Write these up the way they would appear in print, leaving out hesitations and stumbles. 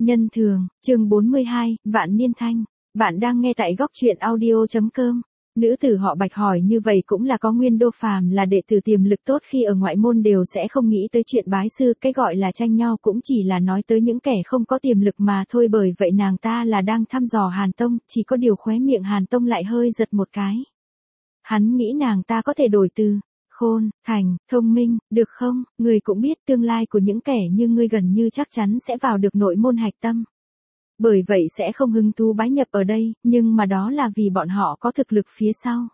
Nhân thường, chương 42, Vạn Niên Thanh. Bạn đang nghe tại góc truyện audio.com. Nữ tử họ Bạch hỏi như vậy cũng là có nguyên. Đô Phàm là đệ tử tiềm lực tốt, khi ở ngoại môn đều sẽ không nghĩ tới chuyện bái sư, cái gọi là tranh nhau cũng chỉ là nói tới những kẻ không có tiềm lực mà thôi. Bởi vậy nàng ta là đang thăm dò Hàn Tông, chỉ có điều khóe miệng Hàn Tông lại hơi giật một cái. Hắn nghĩ nàng ta có thể đổi từ khôn, thành, thông minh, được không? Người cũng biết tương lai của những kẻ như ngươi gần như chắc chắn sẽ vào được nội môn hạch tâm. Bởi vậy sẽ không hứng thú bái nhập ở đây, nhưng mà đó là vì bọn họ có thực lực phía sau.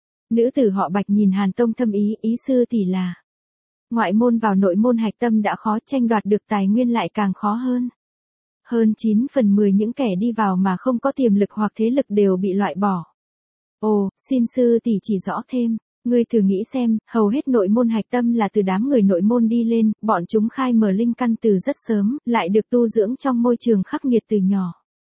Nữ tử họ Bạch nhìn Hàn Tông thâm ý sư tỷ là ngoại môn vào nội môn hạch tâm đã khó, tranh đoạt được tài nguyên lại càng khó hơn. Hơn 9 phần 10 những kẻ đi vào mà không có tiềm lực hoặc thế lực đều bị loại bỏ. Ồ, xin sư tỷ chỉ rõ thêm. Ngươi thử nghĩ xem, hầu hết nội môn hạch tâm là từ đám người nội môn đi lên, bọn chúng khai mở linh căn từ rất sớm, lại được tu dưỡng trong môi trường khắc nghiệt từ nhỏ.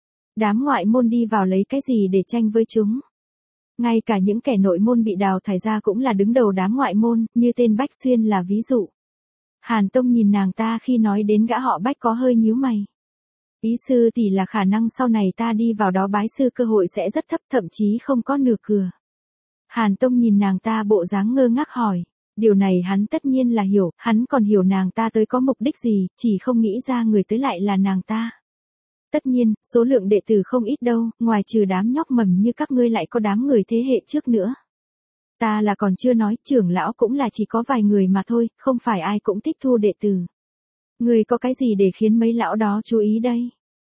Đám ngoại môn đi vào lấy cái gì để tranh với chúng? Ngay cả những kẻ nội môn bị đào thải ra cũng là đứng đầu đám ngoại môn, như tên Bách Xuyên là ví dụ. Hàn Tông nhìn nàng ta khi nói đến gã họ Bách có hơi nhíu mày. Ý sư tỷ là khả năng sau này ta đi vào đó bái sư cơ hội sẽ rất thấp, thậm chí không có nửa cửa. Hàn Tông nhìn nàng ta bộ dáng ngơ ngác hỏi. Điều này hắn tất nhiên là hiểu, hắn còn hiểu nàng ta tới có mục đích gì, chỉ không nghĩ ra người tới lại là nàng ta. Tất nhiên, số lượng đệ tử không ít đâu, ngoài trừ đám nhóc mầm như các ngươi lại có đám người thế hệ trước nữa. Ta là còn chưa nói, trưởng lão cũng là chỉ có vài người mà thôi, không phải ai cũng thích thu đệ tử. Ngươi có cái gì để khiến mấy lão đó chú ý đây?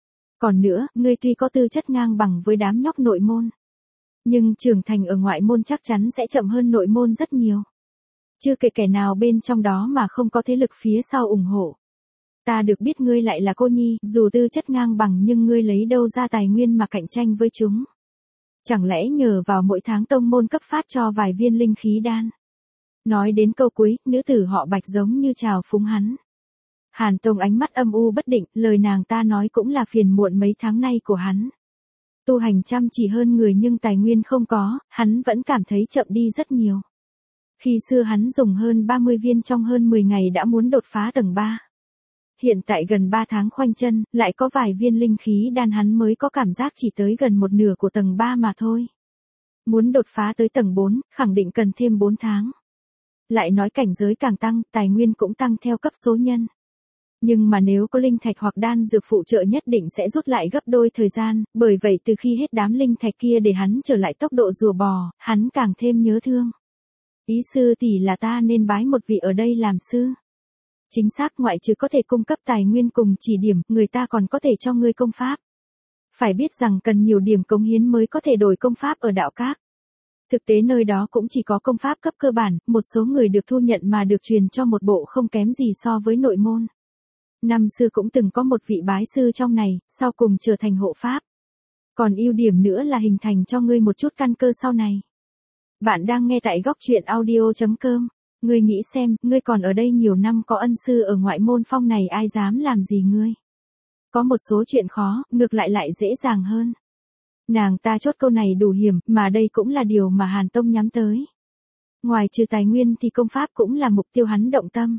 Còn nữa, ngươi tuy có tư chất ngang bằng với đám nhóc nội môn, nhưng trưởng thành ở ngoại môn chắc chắn sẽ chậm hơn nội môn rất nhiều. Chưa kể kẻ nào bên trong đó mà không có thế lực phía sau ủng hộ. Ta được biết ngươi lại là cô nhi, dù tư chất ngang bằng nhưng ngươi lấy đâu ra tài nguyên mà cạnh tranh với chúng? Chẳng lẽ nhờ vào mỗi tháng tông môn cấp phát cho vài viên linh khí đan? Nói đến câu cuối, nữ tử họ Bạch giống như chào phúng hắn. Hàn Tông ánh mắt âm u bất định, lời nàng ta nói cũng là phiền muộn mấy tháng nay của hắn. Tu hành chăm chỉ hơn người nhưng tài nguyên không có, hắn vẫn cảm thấy chậm đi rất nhiều. Khi xưa hắn dùng hơn 30 viên trong hơn 10 ngày đã muốn đột phá tầng 3. Hiện tại gần 3 tháng khoanh chân, lại có vài viên linh khí đan hắn mới có cảm giác chỉ tới gần một nửa của tầng 3 mà thôi. Muốn đột phá tới tầng 4, khẳng định cần thêm 4 tháng. Lại nói cảnh giới càng tăng, tài nguyên cũng tăng theo cấp số nhân. Nhưng mà nếu có linh thạch hoặc đan dược phụ trợ nhất định sẽ rút lại gấp đôi thời gian, bởi vậy từ khi hết đám linh thạch kia để hắn trở lại tốc độ rùa bò, hắn càng thêm nhớ thương. Ý sư tỷ là ta nên bái một vị ở đây làm sư. Chính xác, ngoại trừ có thể cung cấp tài nguyên cùng chỉ điểm, người ta còn có thể cho ngươi công pháp. Phải biết rằng cần nhiều điểm cống hiến mới có thể đổi công pháp ở đạo các. Thực tế nơi đó cũng chỉ có công pháp cấp cơ bản, một số người được thu nhận mà được truyền cho một bộ không kém gì so với nội môn. Năm xưa cũng từng có một vị bái sư trong này, sau cùng trở thành hộ pháp. Còn ưu điểm nữa là hình thành cho ngươi một chút căn cơ sau này. Bạn đang nghe tại góc truyện audio.com. Ngươi nghĩ xem, ngươi còn ở đây nhiều năm có ân sư ở ngoại môn phong này ai dám làm gì ngươi. Có một số chuyện khó, ngược lại dễ dàng hơn. Nàng ta chốt câu này đủ hiểm, mà đây cũng là điều mà Hàn Tông nhắm tới. Ngoài trừ tài nguyên thì công pháp cũng là mục tiêu hắn động tâm.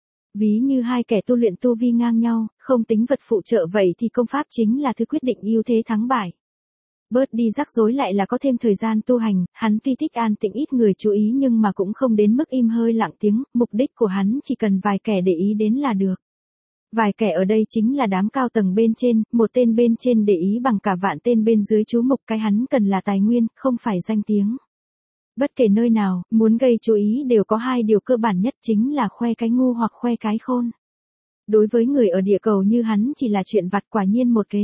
Ví như hai kẻ tu luyện tu vi ngang nhau, không tính vật phụ trợ vậy thì công pháp chính là thứ quyết định ưu thế thắng bại. Bớt đi rắc rối lại là có thêm thời gian tu hành, hắn tuy thích an tĩnh ít người chú ý nhưng mà cũng không đến mức im hơi lặng tiếng, mục đích của hắn chỉ cần vài kẻ để ý đến là được. Vài kẻ ở đây chính là đám cao tầng bên trên, một tên bên trên để ý bằng cả vạn tên bên dưới chú mục, cái hắn cần là tài nguyên, không phải danh tiếng. Bất kể nơi nào, muốn gây chú ý đều có hai điều cơ bản nhất chính là khoe cái ngu hoặc khoe cái khôn. Đối với người ở địa cầu như hắn chỉ là chuyện vặt, quả nhiên một kế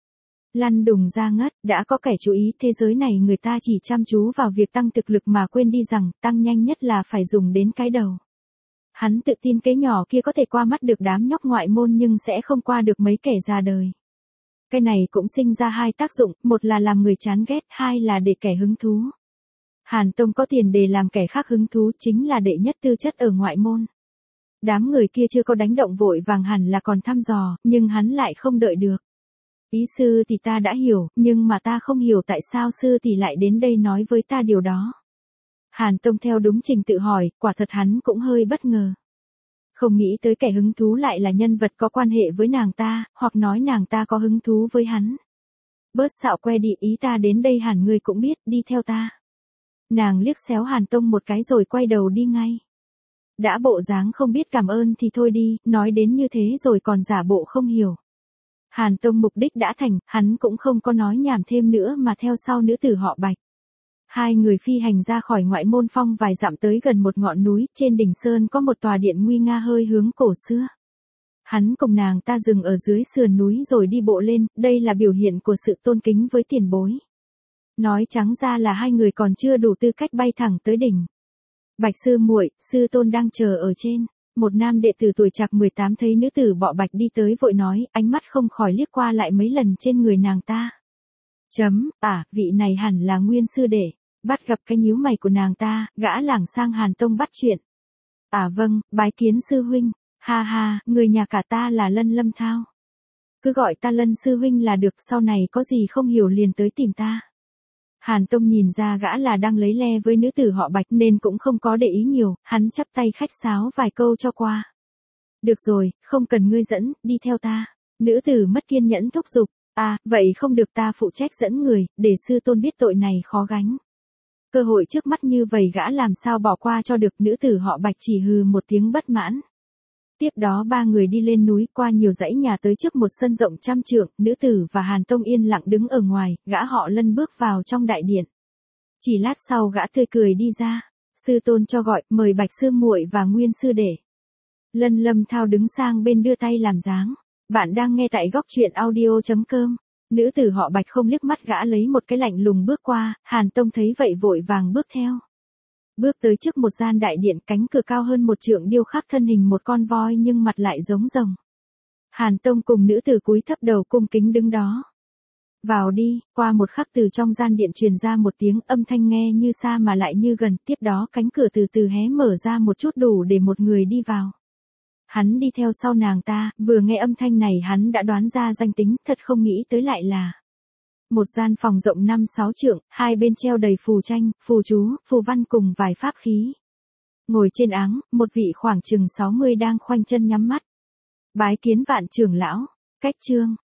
lăn đùng ra ngất, đã có kẻ chú ý. Thế giới này người ta chỉ chăm chú vào việc tăng thực lực mà quên đi rằng, tăng nhanh nhất là phải dùng đến cái đầu. Hắn tự tin cái nhỏ kia có thể qua mắt được đám nhóc ngoại môn nhưng sẽ không qua được mấy kẻ già đời. Cái này cũng sinh ra hai tác dụng, một là làm người chán ghét, hai là để kẻ hứng thú. Hàn Tông có tiền để làm kẻ khác hứng thú, chính là đệ nhất tư chất ở ngoại môn. Đám người kia chưa có đánh động vội vàng hẳn là còn thăm dò, nhưng hắn lại không đợi được. Ý sư thì ta đã hiểu, nhưng mà ta không hiểu tại sao sư thì lại đến đây nói với ta điều đó. Hàn Tông theo đúng trình tự hỏi, quả thật hắn cũng hơi bất ngờ. Không nghĩ tới kẻ hứng thú lại là nhân vật có quan hệ với nàng ta, hoặc nói nàng ta có hứng thú với hắn. Bớt xạo que đi, ý ta đến đây hẳn ngươi cũng biết, đi theo ta. Nàng liếc xéo Hàn Tông một cái rồi quay đầu đi ngay. Đã bộ dáng không biết cảm ơn thì thôi đi, nói đến như thế rồi còn giả bộ không hiểu. Hàn Tông mục đích đã thành, hắn cũng không có nói nhảm thêm nữa mà theo sau nữ tử họ Bạch. Hai người phi hành ra khỏi ngoại môn phong vài dặm tới gần một ngọn núi, trên đỉnh sơn có một tòa điện nguy nga hơi hướng cổ xưa. Hắn cùng nàng ta dừng ở dưới sườn núi rồi đi bộ lên, đây là biểu hiện của sự tôn kính với tiền bối. Nói trắng ra là hai người còn chưa đủ tư cách bay thẳng tới đỉnh. Bạch sư muội, sư tôn đang chờ ở trên. Một nam đệ tử tuổi trạc 18 thấy nữ tử bọ bạch đi tới vội nói, ánh mắt không khỏi liếc qua lại mấy lần trên người nàng ta. Vị này hẳn là Nguyên sư đệ. Bắt gặp cái nhíu mày của nàng ta, gã lảng sang Hàn Tông bắt chuyện. Vâng, bái kiến sư huynh. Ha ha, người nhà cả ta là Lân Lâm Thao. Cứ gọi ta Lân sư huynh là được, sau này có gì không hiểu liền tới tìm ta. Hàn Tông nhìn ra gã là đang lấy le với nữ tử họ Bạch nên cũng không có để ý nhiều, hắn chắp tay khách sáo vài câu cho qua. Được rồi, không cần ngươi dẫn, đi theo ta. Nữ tử mất kiên nhẫn thúc giục. Vậy không được, ta phụ trách dẫn người, để sư tôn biết tội này khó gánh. Cơ hội trước mắt như vậy gã làm sao bỏ qua cho được, nữ tử họ Bạch chỉ hừ một tiếng bất mãn. Tiếp đó ba người đi lên núi qua nhiều dãy nhà tới trước một sân rộng 100 trượng, nữ tử và Hàn Tông yên lặng đứng ở ngoài, gã họ Lân bước vào trong đại điện. Chỉ lát sau gã tươi cười đi ra, sư tôn cho gọi, mời Bạch sư muội và Nguyên sư đệ. Lân Lâm Thao đứng sang bên đưa tay làm dáng. Bạn đang nghe tại góc truyện audio.com. Nữ tử họ Bạch không liếc mắt gã lấy một cái lạnh lùng bước qua, Hàn Tông thấy vậy vội vàng bước theo. Bước tới trước một gian đại điện, cánh cửa cao hơn 1 trượng điêu khắc thân hình một con voi nhưng mặt lại giống rồng. Hàn Tông cùng nữ tử cúi thấp đầu cung kính đứng đó. Vào đi, qua một khắc từ trong gian điện truyền ra một tiếng âm thanh nghe như xa mà lại như gần, tiếp đó cánh cửa từ từ hé mở ra một chút đủ để một người đi vào. Hắn đi theo sau nàng ta, vừa nghe âm thanh này hắn đã đoán ra danh tính, thật không nghĩ tới lại là một gian phòng rộng 5-6 trượng, hai bên treo đầy phù tranh, phù chú, phù văn cùng vài pháp khí. Ngồi trên áng, một vị khoảng chừng 60 đang khoanh chân nhắm mắt. Bái kiến Vạn trưởng lão. Cách chương